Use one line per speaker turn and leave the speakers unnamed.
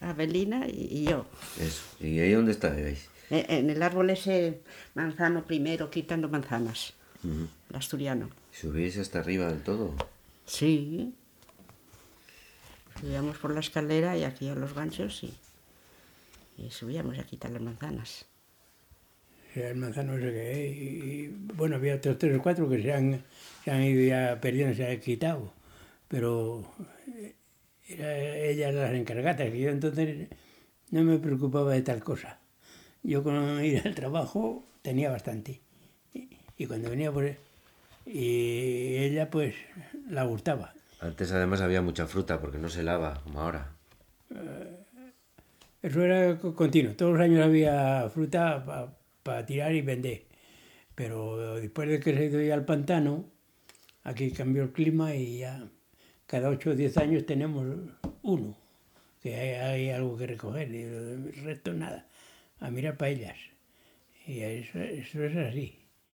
Abelina y yo.
Eso. ¿Y ahí dónde estáis?
En el árbol ese manzano primero, quitando manzanas. El asturiano.
¿Subís hasta arriba del todo?
Sí. Subíamos por la escalera y aquí a los ganchos y subíamos a quitar las manzanas.
El manzano ese que y bueno, había otros 3 o 4 que se han ido ya perdiendo, se han quitado, pero ellas las encargadas, que yo entonces no me preocupaba de tal cosa. Yo con ir al trabajo tenía bastante, y cuando venía y ella pues la gustaba.
Antes además había mucha fruta porque no se lava como ahora.
Eso era continuo, todos los años había fruta para tirar y vender. Pero después de que se ha ido ya al pantano, aquí cambió el clima y ya cada 8 o 10 años tenemos uno, que hay algo que recoger, y el resto nada, a mirar para ellas. Y eso es así.